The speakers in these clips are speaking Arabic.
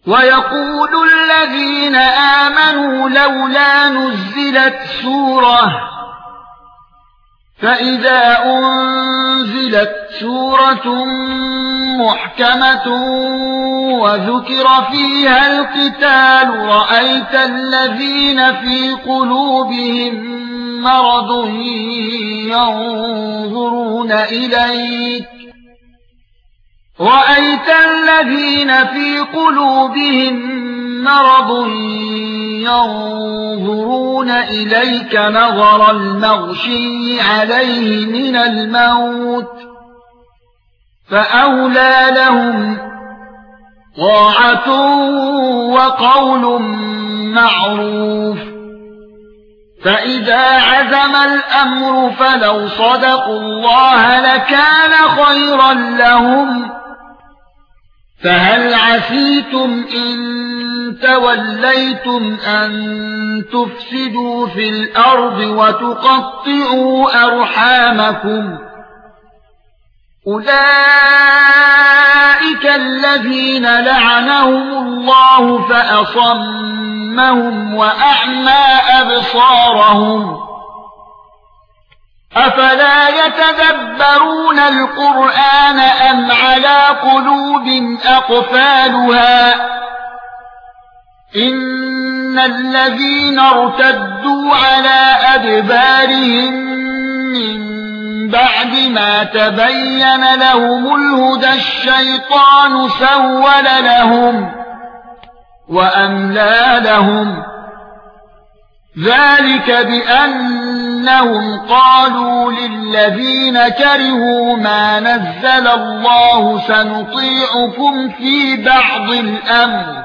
ويقول الذين آمنوا لولا نزلت سورة فإذا أنزلت سورة محكمة وذكر فيها القتال رأيت الذين في قلوبهم مرض ينظرون إليك نظر المغشي عليه من الموت فأولى لهم طاعة وقول معروف فإذا عزم الأمر فلو صدقوا الله لكان خيرا لهم فهل عسيتم إن توليتم أن تفسدوا في الأرض وتقطعوا أرحامكم أولئك الذين لعنهم الله فأصمهم وأعمى أبصارهم أفلا يتدبرون القرآن أم على قلوب أقفالها إن الذين ارتدوا على أدبارهم من بعد ما تبين لهم الهدى الشيطان سول لهم وأملى لهم ذلك بأنهم قالوا للذين كرهوا ما نزل الله سنطيعكم في بعض الأمر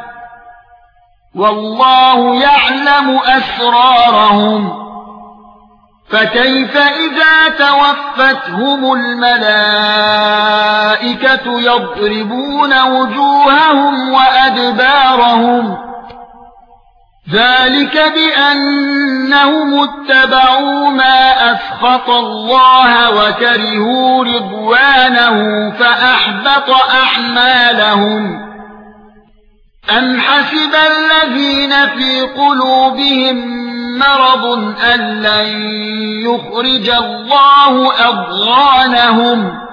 والله يعلم أسرارهم فكيف إذا توفتهم الملائكة يضربون وجوههم وأدبارهم ذلك بأنهم اتبعوا ما أسخط الله وكرهوا رضوانه فأحبط أعمالهم أم حسب الذين في قلوبهم مرض أن لن يخرج الله أضغانهم